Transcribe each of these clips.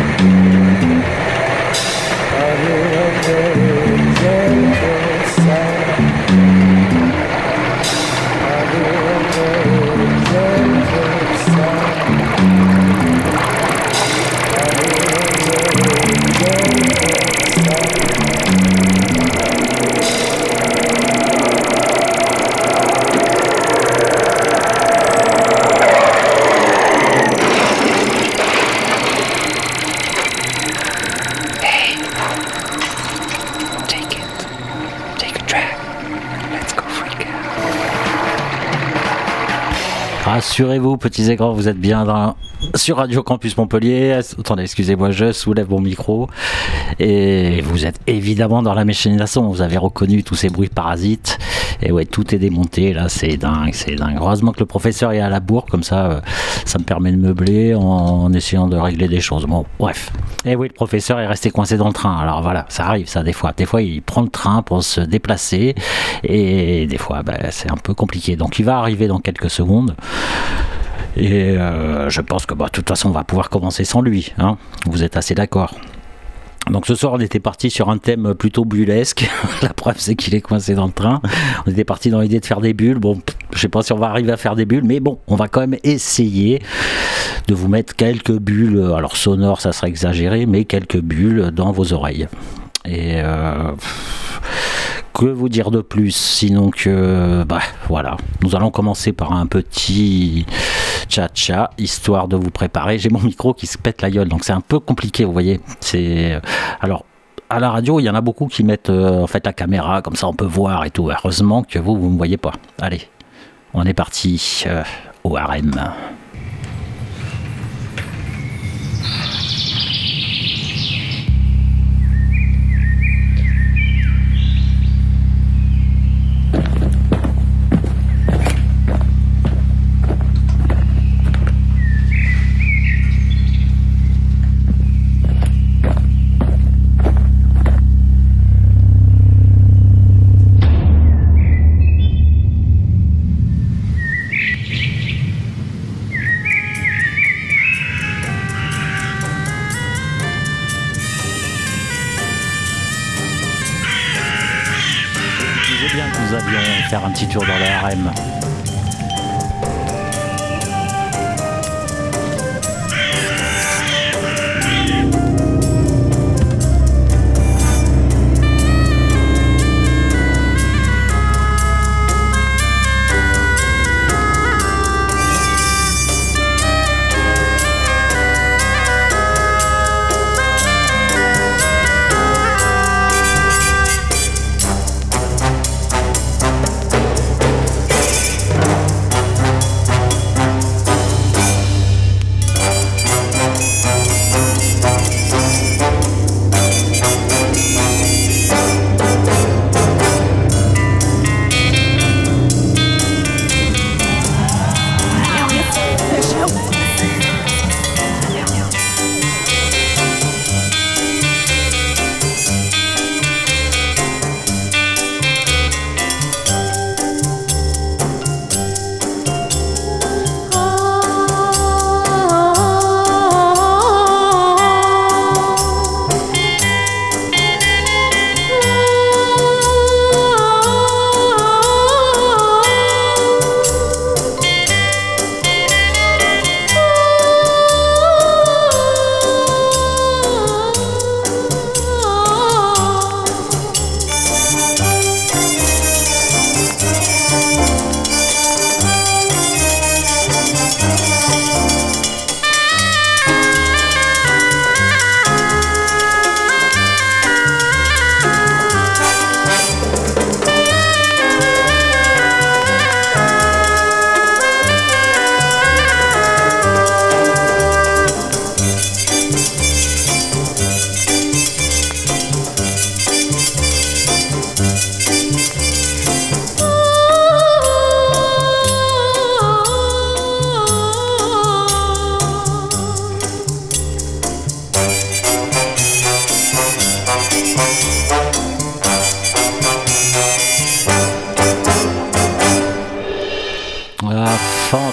Rassurez-vous, petits et grands, vous êtes bien sur Radio Campus Montpellier. Attendez, excusez-moi, je soulève mon micro. Et vous êtes évidemment dans la machination. Vous avez reconnu tous ces bruits parasites. Et ouais, tout est démonté. Là, c'est dingue, c'est dingue. Heureusement que le professeur est à la bourre. Comme ça, ça me permet de meubler en essayant de régler des choses. Bon, bref. Et oui, le professeur est resté coincé dans le train. Alors voilà, ça arrive, ça, des fois. Des fois, il prend le train pour se déplacer. Et des fois, c'est un peu compliqué. Donc, il va arriver dans quelques secondes. Et je pense que de toute façon on va pouvoir commencer sans lui, hein. Vous êtes assez d'accord? Donc ce soir on était parti sur un thème plutôt bullesque. La preuve c'est qu'il est coincé dans le train. On était parti dans l'idée de faire des bulles. Bon, je sais pas si on va arriver à faire des bulles, mais bon, on va quand même essayer de vous mettre quelques bulles. Alors sonores ça serait exagéré, mais quelques bulles dans vos oreilles. Et que vous dire de plus sinon que voilà, nous allons commencer par un petit cha-cha histoire de vous préparer. J'ai mon micro qui se pète la gueule donc c'est un peu compliqué, vous voyez. Alors à la radio il y en a beaucoup qui mettent en fait la caméra comme ça on peut voir et tout. Heureusement que vous me voyez pas. Allez, on est parti au harem. Faire un petit tour dans le harem.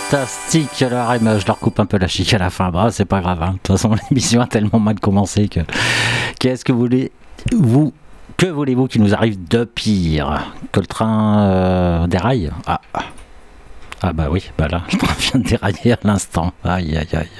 Fantastique, alors je leur coupe un peu la chic à la fin, bah c'est pas grave, hein. De toute façon l'émission a tellement mal commencé que qu'est-ce que que voulez-vous qu'il nous arrive de pire que le train déraille? Ah bah oui, bah là, le train vient de dérailler à l'instant, aïe aïe aïe.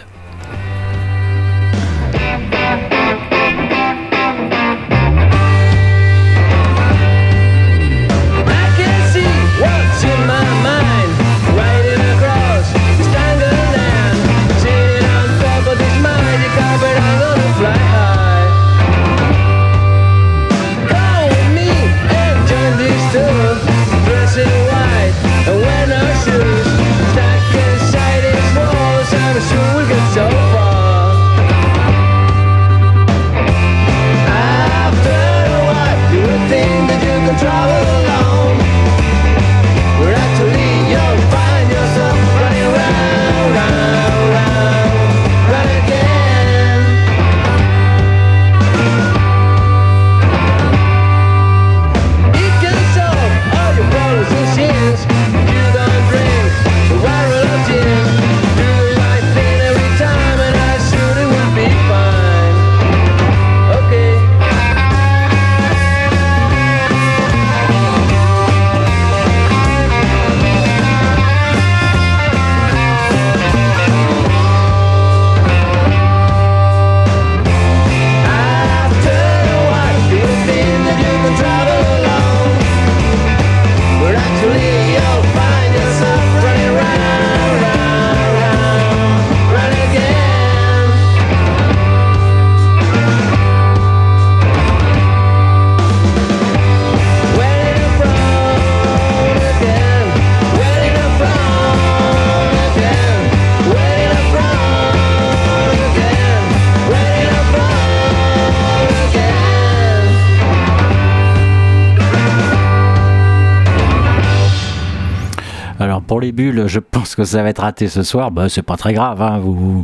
Pour les bulles, je pense que ça va être raté ce soir. Bah, c'est pas très grave, hein.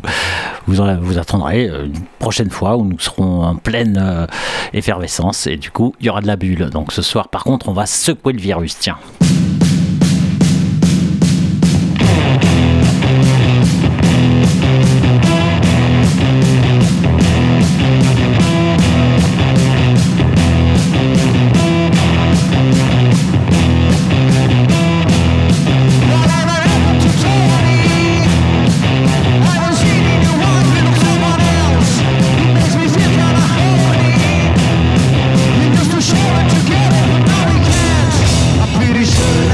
Vous attendrez une prochaine fois où nous serons en pleine effervescence et du coup, il y aura de la bulle. Donc ce soir, par contre, on va secouer le virus. Tiens. Pretty sure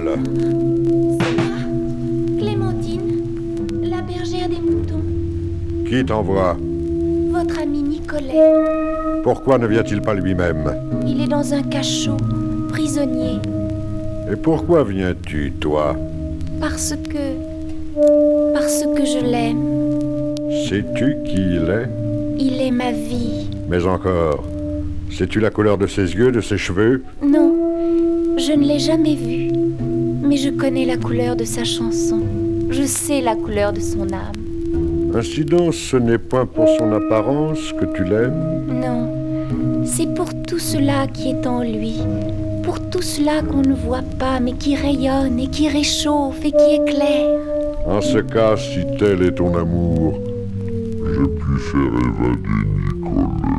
parole. C'est moi, Clémentine, la bergère des moutons. Qui t'envoie? Votre ami Nicolet. Pourquoi ne vient-il pas lui-même? Il est dans un cachot, prisonnier. Et pourquoi viens-tu, toi? Parce que je l'aime. Sais-tu qui il est? Il est ma vie. Mais encore, sais-tu la couleur de ses yeux, de ses cheveux? Non, je ne l'ai jamais vu. Mais je connais la couleur de sa chanson. Je sais la couleur de son âme. Ainsi donc, ce n'est point pour son apparence que tu l'aimes? Non, c'est pour tout cela qui est en lui. Pour tout cela qu'on ne voit pas, mais qui rayonne et qui réchauffe et qui éclaire. En ce cas, si tel est ton amour, je puis faire évader Nicolas.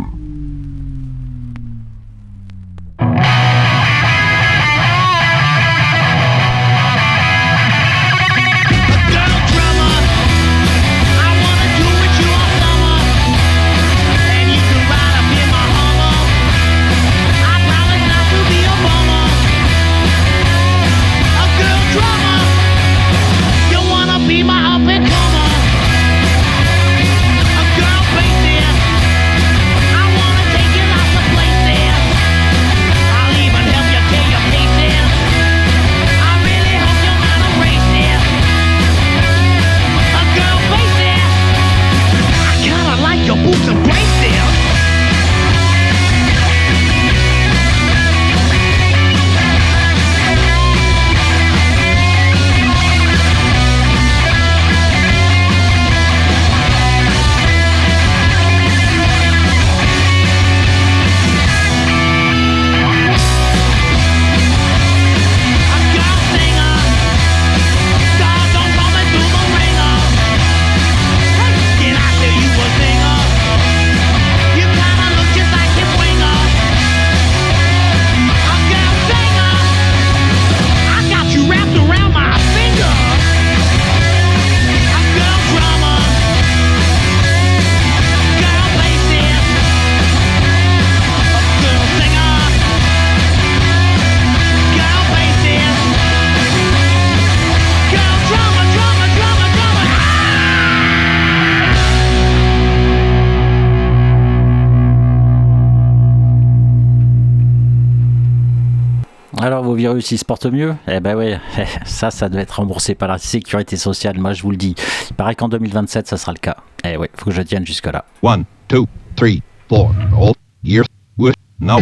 Alors vos virus ils se portent mieux? Eh ben ouais, ça doit être remboursé par la sécurité sociale, moi je vous le dis. Il paraît qu'en 2027 ça sera le cas. Eh ouais, faut que je tienne jusque là. 1, 2, 3, 4. Old year with no.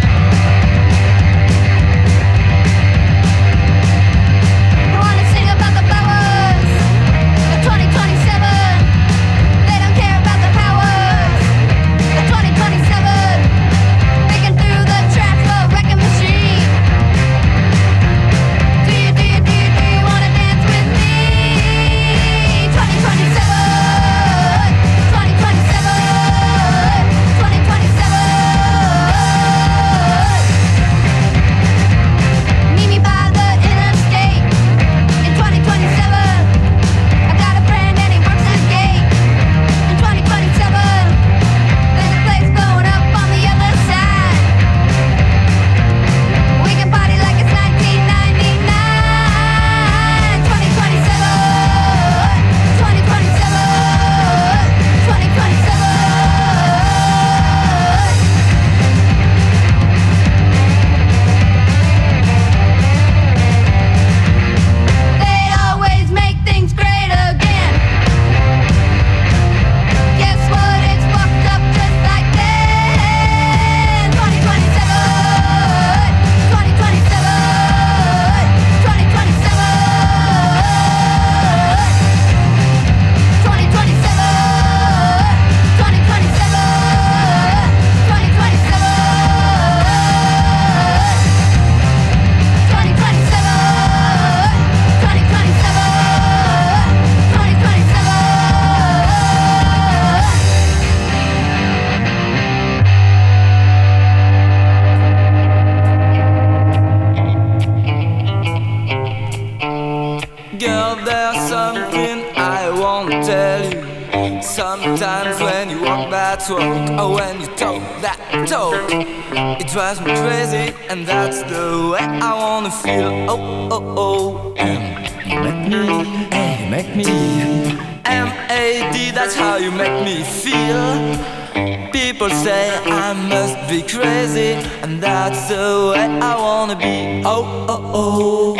Sometimes when you walk that walk, or when you talk that talk, it drives me crazy, and that's the way I wanna feel. Oh, oh, oh, you make me, M-A-D, that's how you make me feel. People say I must be crazy, and that's the way I wanna be. Oh, oh, oh.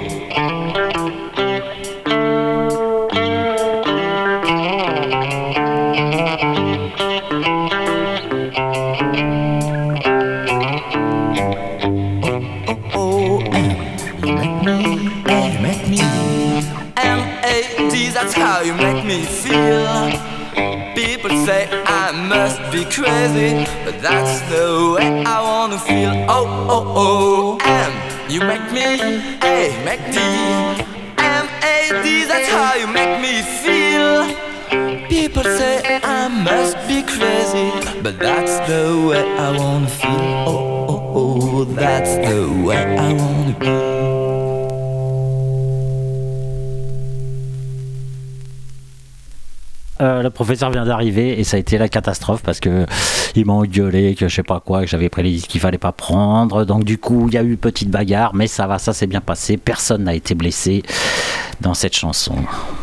That's how you make me feel. People say I must be crazy, but that's the way I wanna feel. Oh, oh, oh, you make me, make me, M-A-D, that's how you make me feel. People say I must be crazy, but that's the way I wanna feel. Oh, oh, oh, that's the way I wanna be. Le professeur vient d'arriver et ça a été la catastrophe parce que il m'a engueulé que je sais pas quoi, que j'avais pris les disques qu'il fallait pas prendre. Donc du coup il y a eu une petite bagarre, mais ça va, ça s'est bien passé. Personne n'a été blessé dans cette chanson.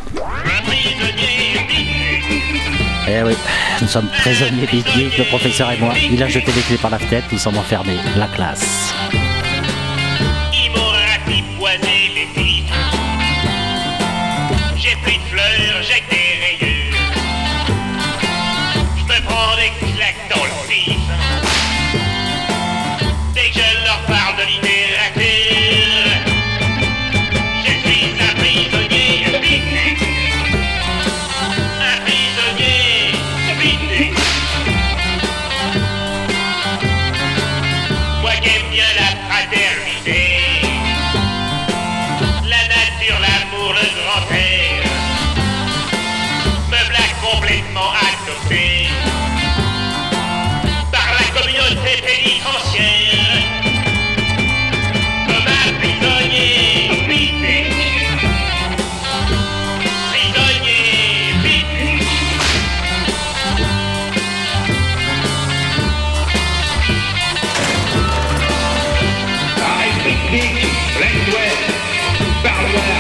Eh oui, nous sommes prisonniers beatniks, le professeur et moi. Il a jeté les clés par la fenêtre, nous sommes enfermés. La classe. Ils m'ont ratipoisé les filles. J'ai pris de fleurs, j'ai des rayures. Prends des claques dans le vif. Dès que je leur parle de littérature, je suis un prisonnier beatnik. Un prisonnier beatnik. Moi qui aime bien la fraternité, la nature, l'amour, le grand air, me voilà complètement adopté. Communauté pénitentiaire, comme un prisonnier beatnik. Prisonnier beatnik. Pareil beatnik, plein d'ouest, parloir.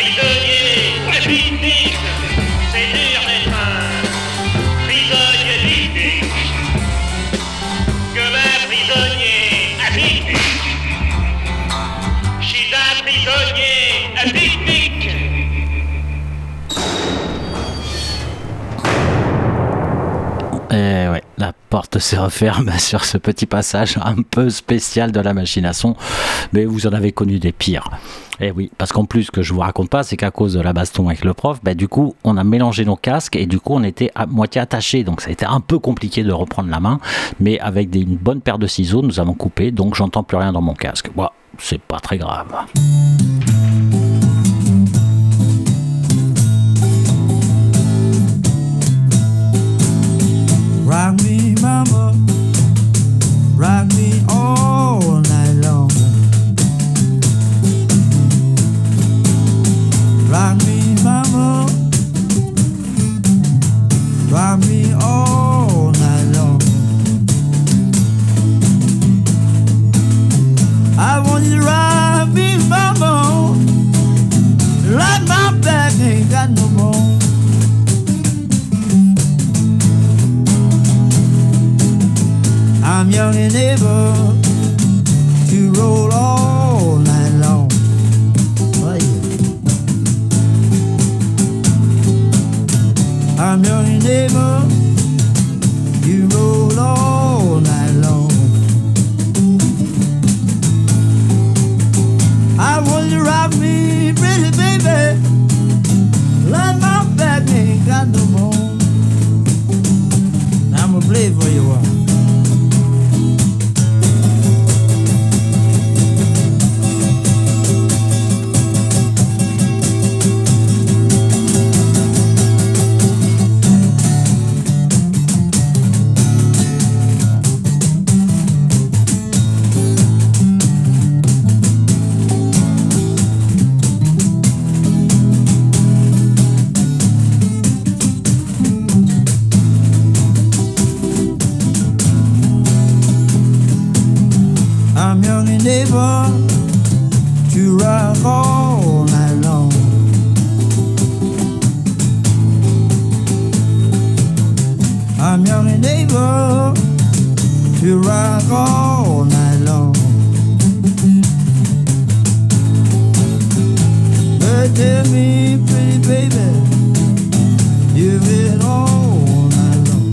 C'est dur d'être un prisonnier. porte se referme sur ce petit passage un peu spécial de la machine à son, mais vous en avez connu des pires. Et oui, parce qu'en plus, ce que je vous raconte pas, c'est qu'à cause de la baston avec le prof, du coup, on a mélangé nos casques et du coup, on était à moitié attachés. Donc, ça a été un peu compliqué de reprendre la main, mais avec une bonne paire de ciseaux, nous avons coupé, donc j'entends plus rien dans mon casque. Bon, c'est pas très grave. Rock me, mama, rock me all night long. Rock me, mama, rock me all night long. I want you to rock me, mama, like my back ain't got no bone. I'm young and able to roll all night long. Oh, yeah. I'm young and able to roll all night long. I want you to rock me, pretty baby, like my back ain't got no bone. Now I'm gonna play for you all. I'm young and able to rock all night long. I'm young and able to rock all night long. But tell me, pretty baby, you've been all night long.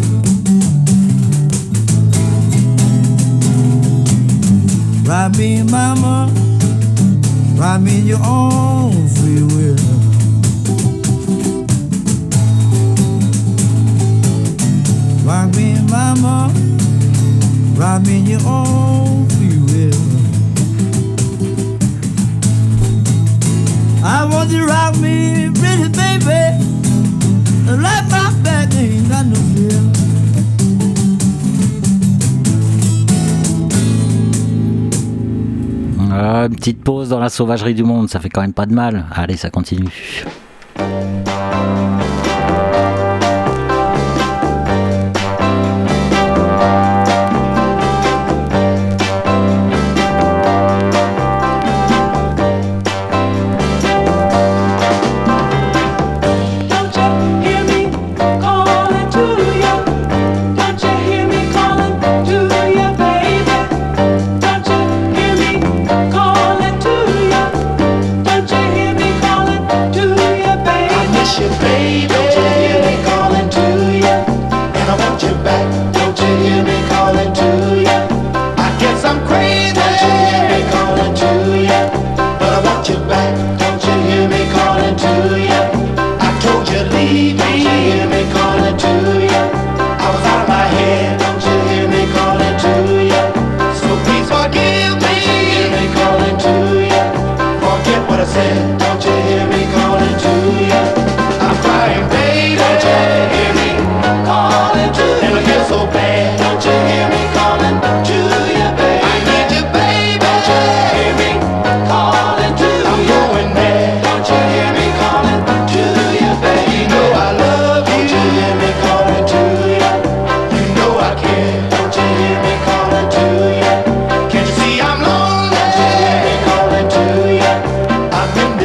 Rock me, mama, rock me in your own free will. Rock me, mama, rock me in your own free will. I want you to rock me, pretty baby, like my back ain't got no fear. Une petite pause dans la sauvagerie du monde, ça fait quand même pas de mal. Allez, ça continue. I've been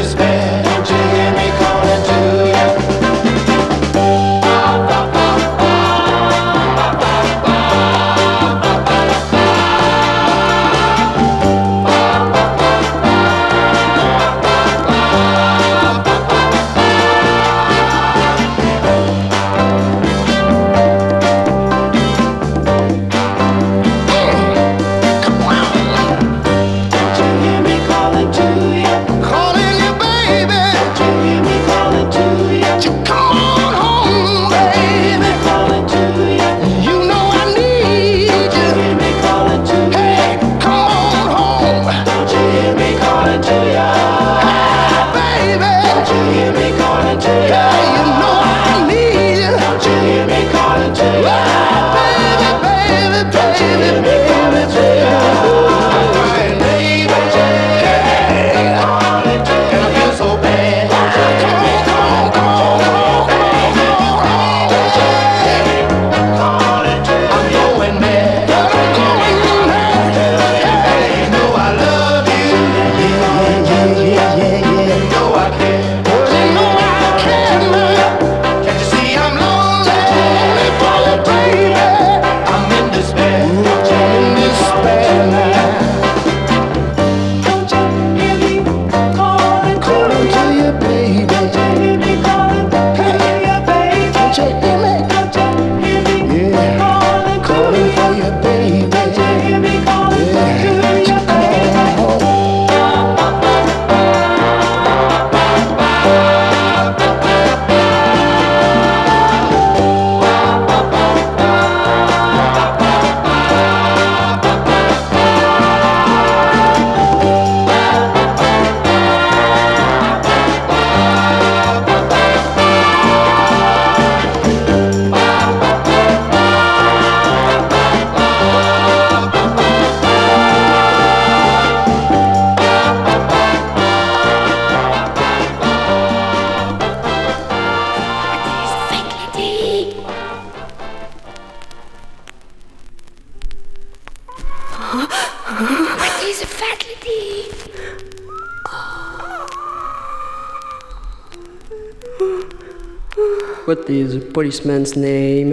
What is the policeman's name?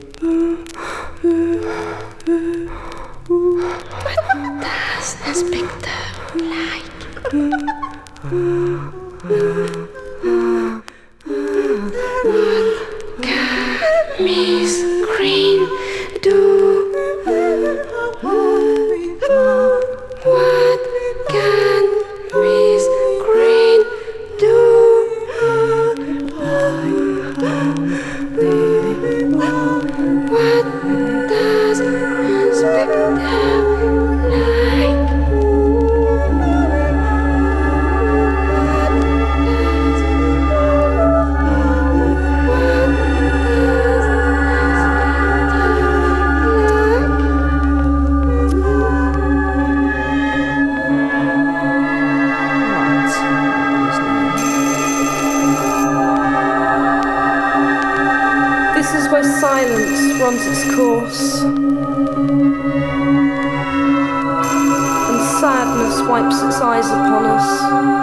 What does Inspector like? What can Miss Green do? What can Miss Green do? What does Inspector like? This is where silence runs its course, and sadness wipes its eyes upon us.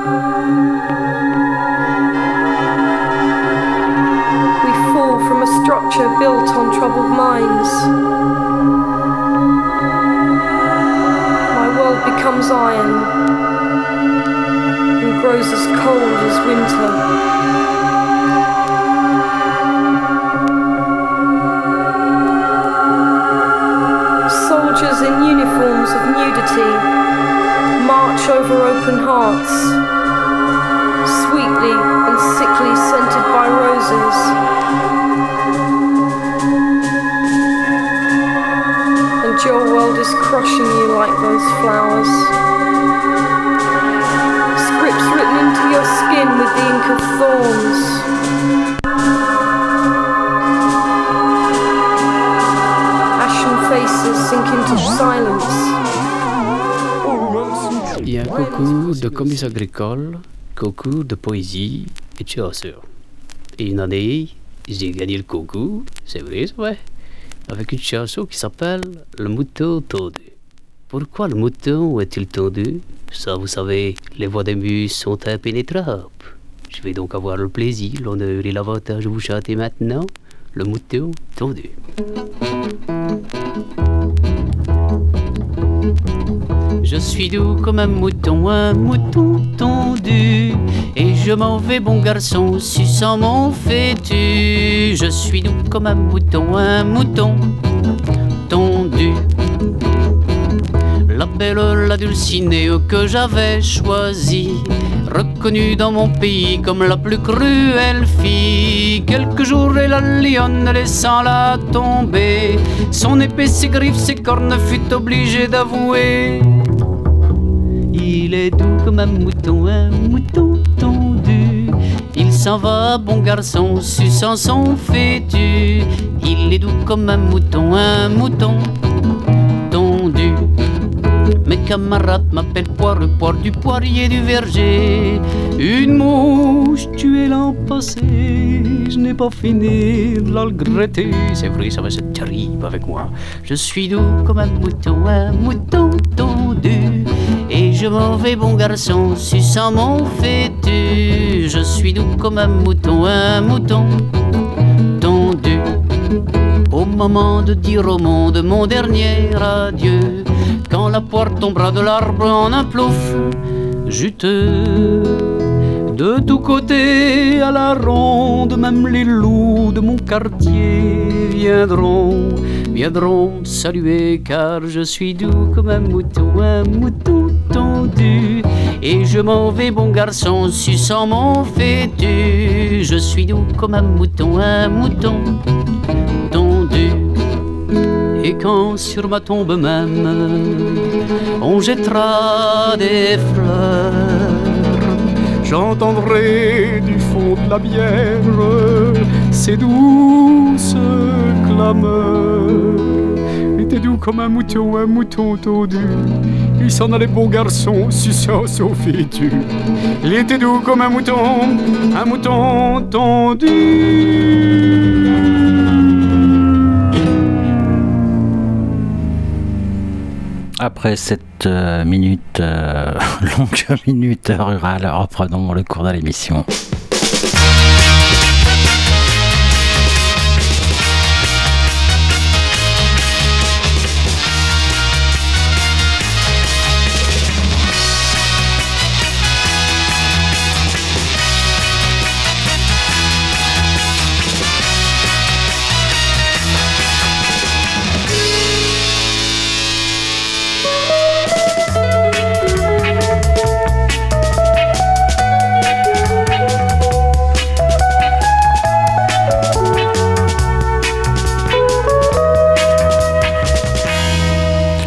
We fall from a structure built on troubled minds. My world becomes iron and grows as cold as winter. Soldiers in uniforms of nudity march over open hearts, sweetly and sickly scented by roses. And your world is crushing you like those flowers. Scripts written into your skin with the ink of thorns. Il y a un concours de commerce agricole, concours de poésie et de chansons. Et une année, j'ai gagné le concours, c'est vrai, avec une chanson qui s'appelle « Le mouton tondu ». Pourquoi le mouton est-il tondu? Ça, vous savez, les voix des muses sont impénétrables. Je vais donc avoir le plaisir, l'honneur et l'avantage de vous chanter maintenant « Le mouton tondu ». Je suis doux comme un mouton tondu, et je m'en vais bon garçon, suçant mon fétu. Je suis doux comme un mouton tondu. La belle, la dulcinée que j'avais choisie, reconnue dans mon pays comme la plus cruelle fille. Quelques jours et la lionne, laissant la tomber, son épée, ses griffes, ses cornes, fut obligée d'avouer: il est doux comme un mouton tondu. Il s'en va, bon garçon, suçant son fétu. Il est doux comme un mouton tondu. Mes camarades m'appellent poire du poirier du verger. Une mouche tuée l'an passé, je n'ai pas fini de la regretter. C'est vrai, ça va être terrible avec moi. Je suis doux comme un mouton tondu, et je m'en vais bon garçon, suçant mon fétu. Je suis doux comme un mouton tondu. Au moment de dire au monde mon dernier adieu, quand la poire tombera de l'arbre en un plouf juteux, de tous côtés à la ronde, même les loups de mon quartier viendront saluer, car je suis doux comme un mouton tondu, et je m'en vais bon garçon, suçant mon fétu. Je suis doux comme un mouton tondu. Et quand sur ma tombe même on jettera des fleurs, j'entendrai du fond de la bière ces douces clameurs. Il était doux comme un mouton tondu. Il s'en allait bon garçon, suçant son fétu. Il était doux comme un mouton tondu. Après cette longue minute rurale, reprenons le cours de l'émission.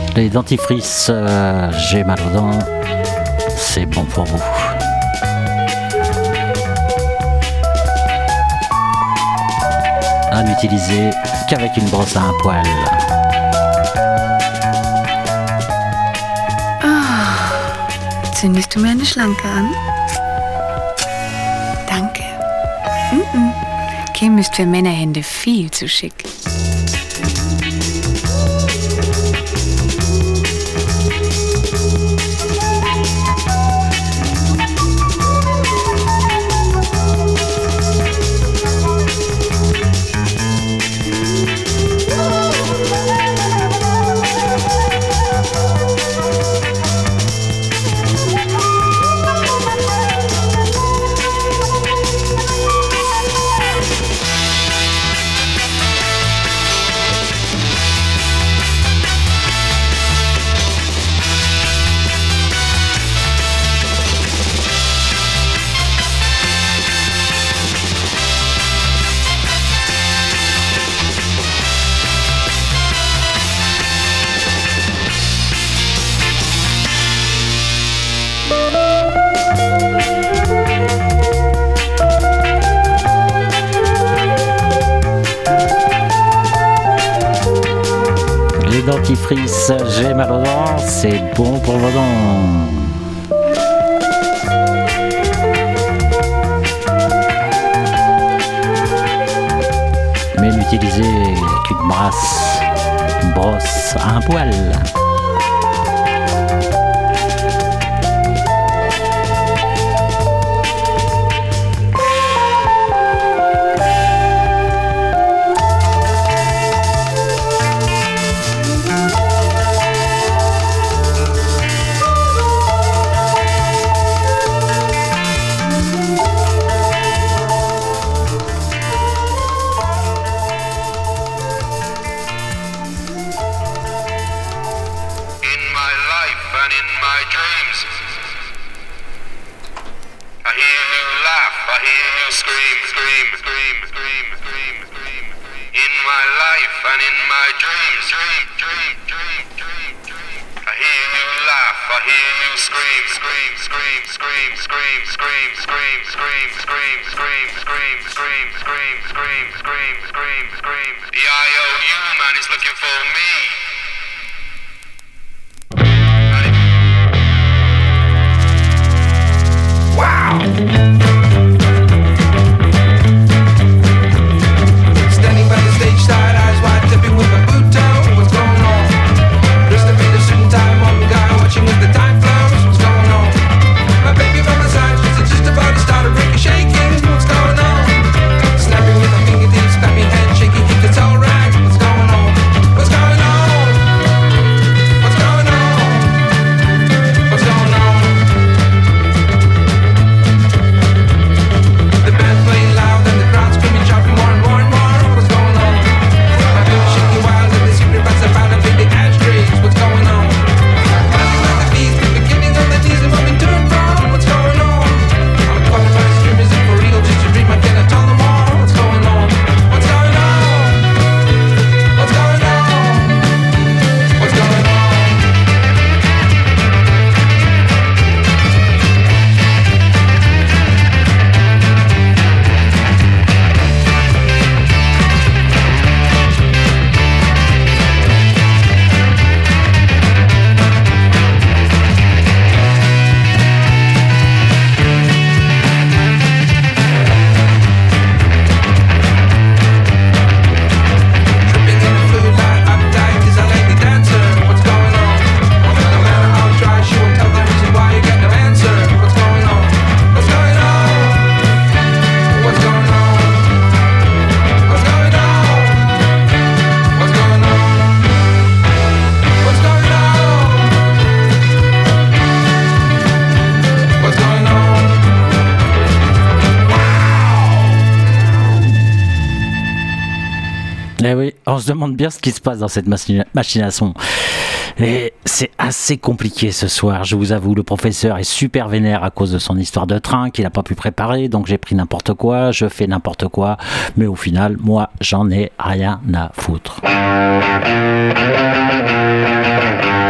Les dentifrices, j'ai mal aux dents, c'est bon pour vous. À n'utiliser qu'avec une brosse à un poil. Zündest du mir eine Schlanke an? Danke. Kim ist für Männerhände viel zu schick. Dentifrice, j'ai mal aux dents, c'est bon pour vos dents. Mais n'utilisez qu'une brosse à un poil. Eh oui, on se demande bien ce qui se passe dans cette machination. Et c'est assez compliqué ce soir, je vous avoue. Le professeur est super vénère à cause de son histoire de train qu'il n'a pas pu préparer, donc j'ai pris n'importe quoi, je fais n'importe quoi, mais au final, moi, j'en ai rien à foutre.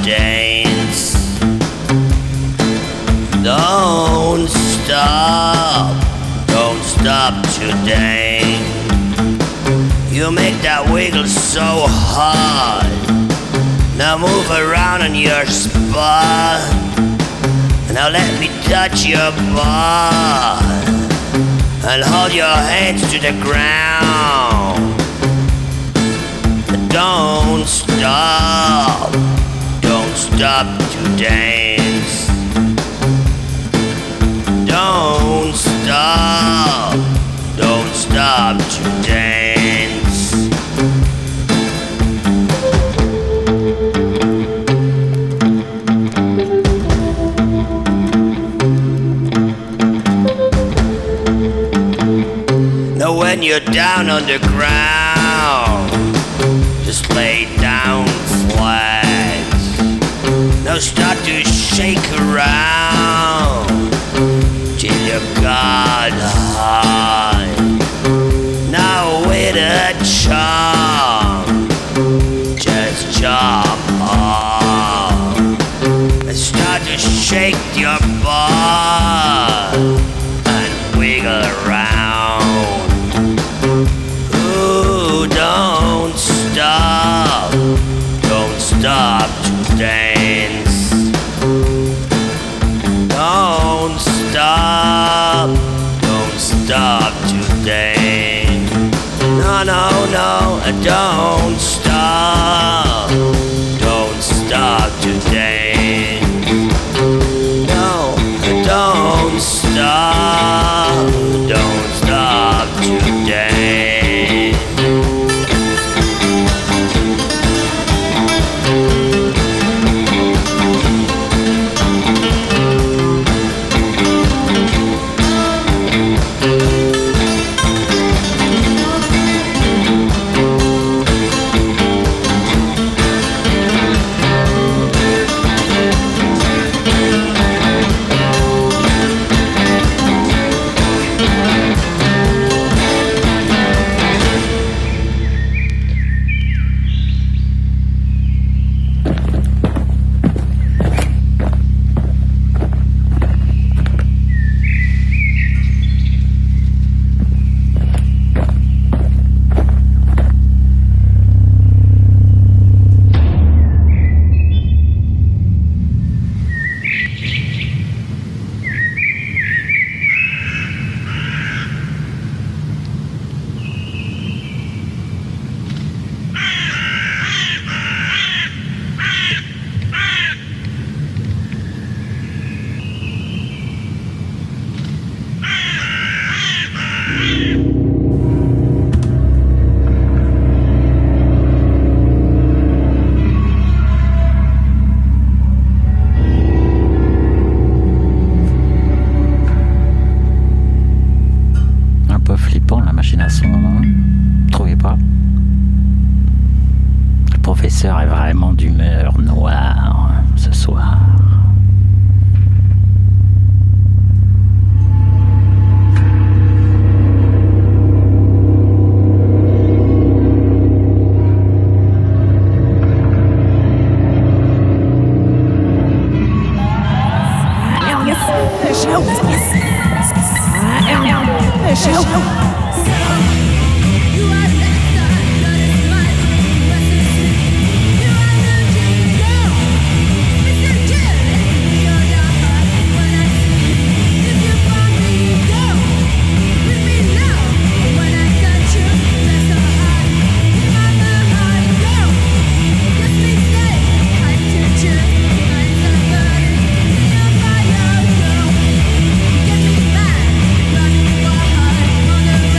dance. Don't stop to dance. You make that wiggle so hard. Now move around on your spot. Now let me touch your butt and hold your hands to the ground. Don't stop to dance. Don't stop to dance. Now when you're down on the ground, just lay down flat. Now start to shake around till you got high. Now with a charm, just jump off and start to shake your butt and wiggle around. Ooh, don't stop to dance. Don't stop to dance. No, don't stop to dance. No, don't stop to dance. Est vraiment d'humeur noire ce soir. Running wild on the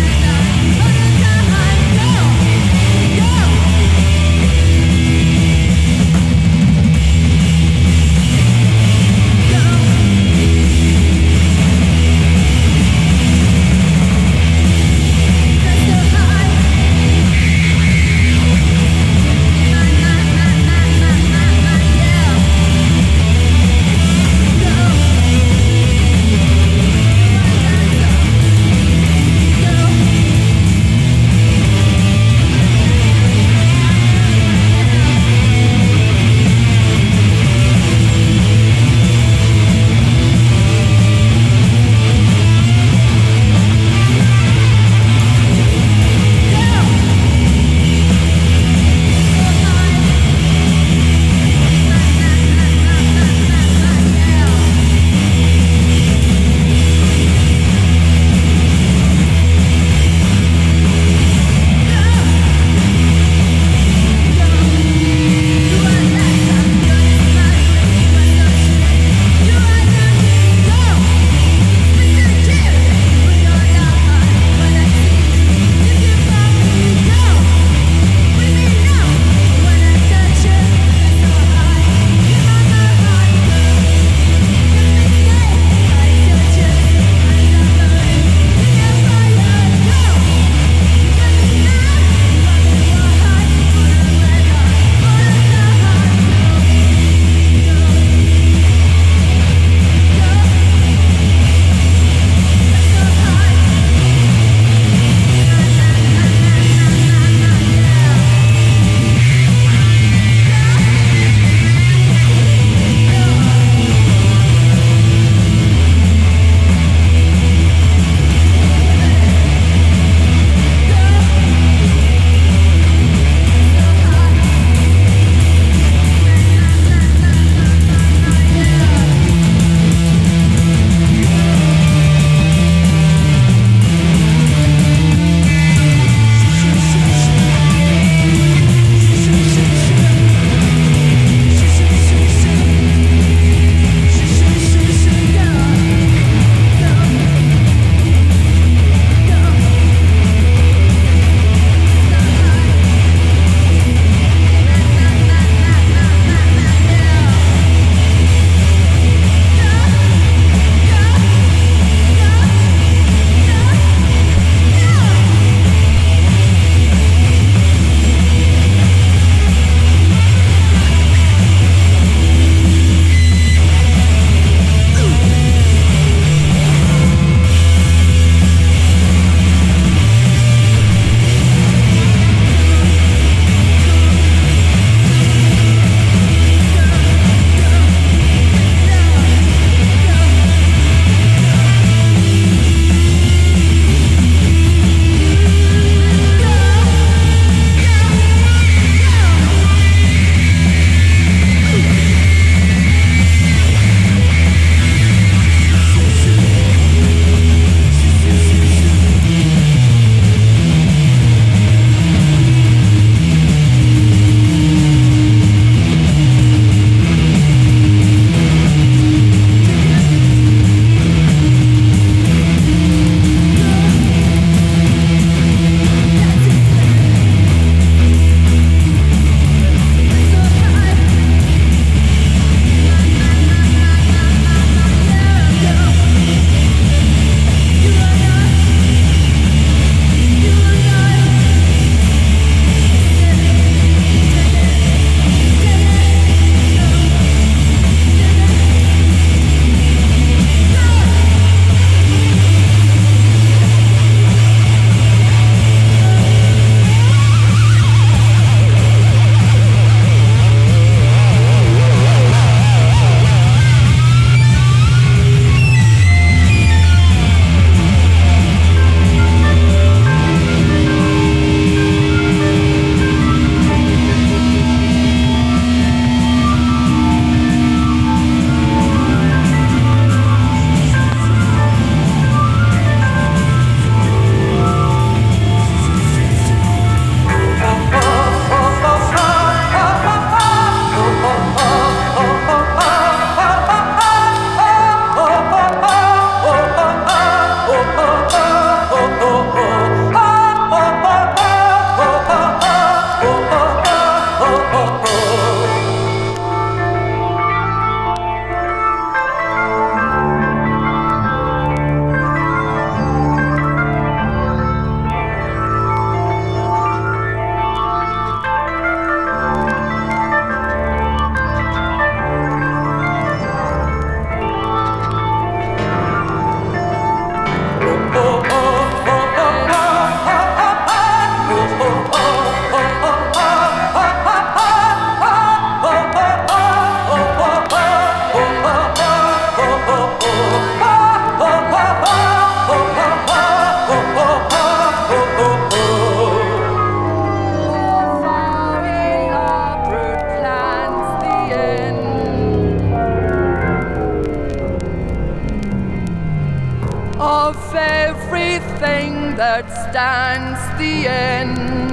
that stands the end.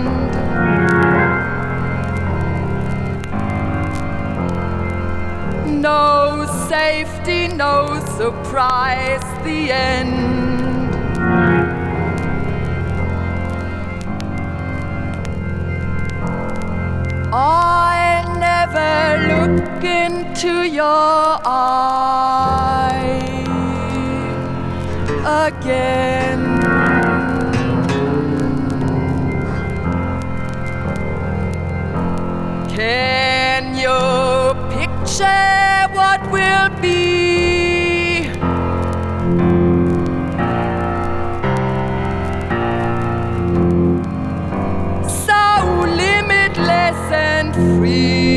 No safety, no surprise, the end. I never look into your eyes again. Can you picture what will be? So limitless and free.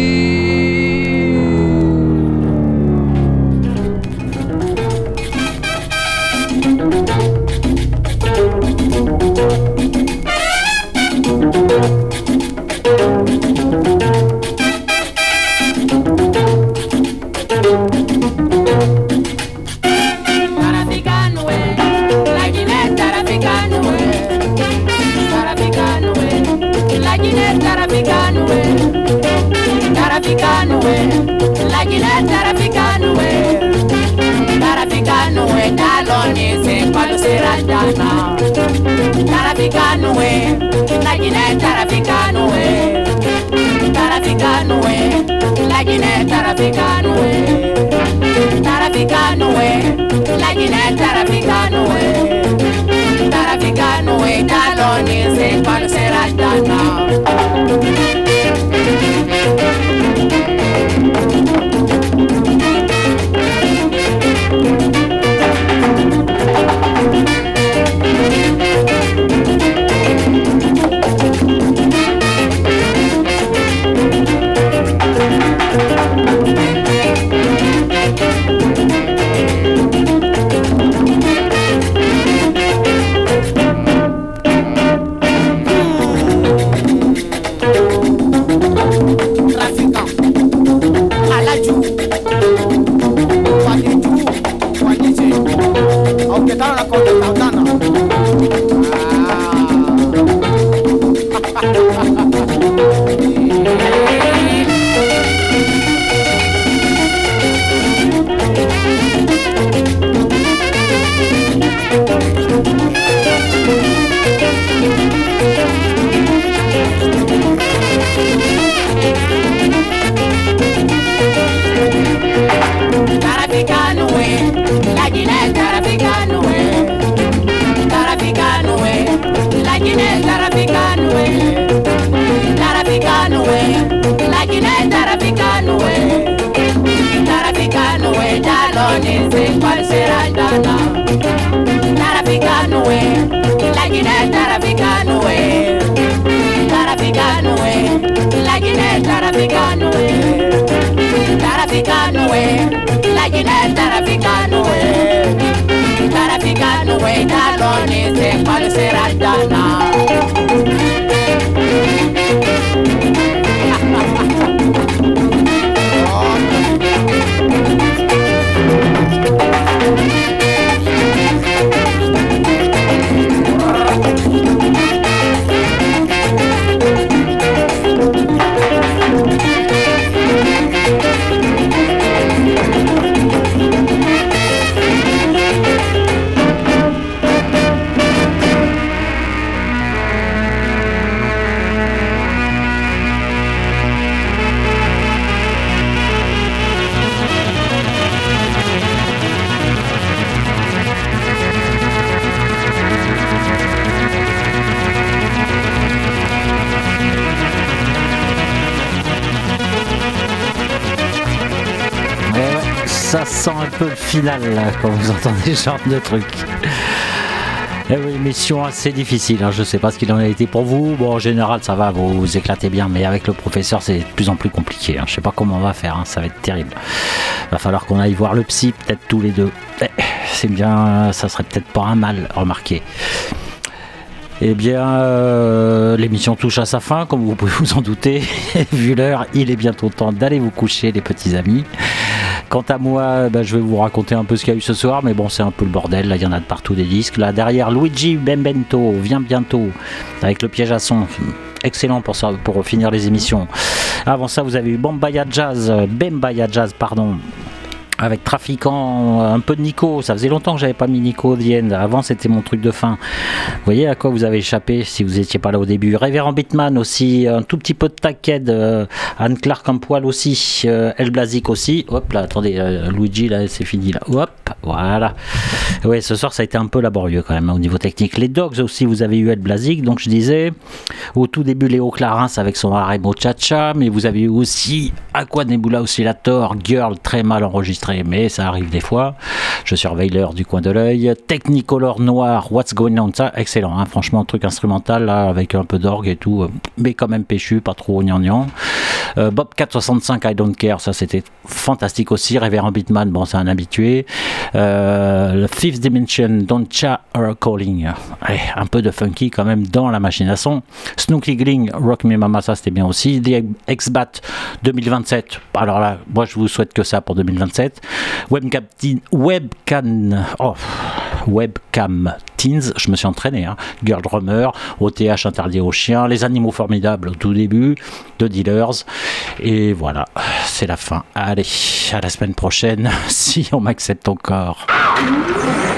Ça sent un peu le final là, quand vous entendez ce genre de truc. Eh oui, mission assez difficile, hein. Je sais pas ce qu'il en a été pour vous. Bon, en général, ça va, vous vous éclatez bien, mais avec le professeur, c'est de plus en plus compliqué, hein. Je sais pas comment on va faire, hein. Ça va être terrible. Va falloir qu'on aille voir le psy, peut-être tous les deux. C'est bien, ça serait peut-être pas un mal, remarquez. Eh bien, l'émission touche à sa fin, comme vous pouvez vous en douter. Vu l'heure, il est bientôt temps d'aller vous coucher, les petits amis. Quant à moi, je vais vous raconter un peu ce qu'il y a eu ce soir, mais bon, c'est un peu le bordel. Là, il y en a de partout des disques. Là, derrière, Luigi Benvento vient bientôt avec le piège à son. Excellent pour finir les émissions. Avant ça, vous avez eu Bembaya Jazz, avec Trafiquant, un peu de Nico. Ça faisait longtemps que j'avais pas mis Nico The End. Avant, c'était mon truc de fin. Vous voyez à quoi vous avez échappé si vous étiez pas là au début. Révérend Bitman aussi, un tout petit peu de Tackhead, Anne Clark un poil aussi, El Blazik aussi. Hop là, attendez, Luigi là, c'est fini là. Hop, voilà. Ouais, ce soir ça a été un peu laborieux quand même au niveau technique. Les Dogs aussi, vous avez eu El Blazik, donc je disais au tout début Léo Clarins avec son Haremo Cha-Cha, mais vous avez eu aussi Aqua Nebula Oscillator, Girl, très mal enregistré. Mais ça arrive des fois. Je surveille l'heure du coin de l'œil. Technicolor Noir, What's Going On, ça excellent, hein, franchement, truc instrumental là, avec un peu d'orgue et tout, mais quand même péchu, pas trop gnangnan. Bob 465, I Don't Care, ça c'était fantastique aussi. Révérend Bitman, bon, c'est un habitué. Le Fifth Dimension, Don't Cha Calling, allez, un peu de funky quand même dans la machine à son. Snooky Gling, Rock Me Mama, ça c'était bien aussi. The X-Bat 2027, alors là, moi je vous souhaite que ça pour 2027. Webcam Teens, je me suis entraîné, hein. Girl Drummer, OTH interdit aux chiens, Les Animaux Formidables au tout début, The Dealers, et voilà, c'est la fin. Allez, à la semaine prochaine, si on m'accepte encore.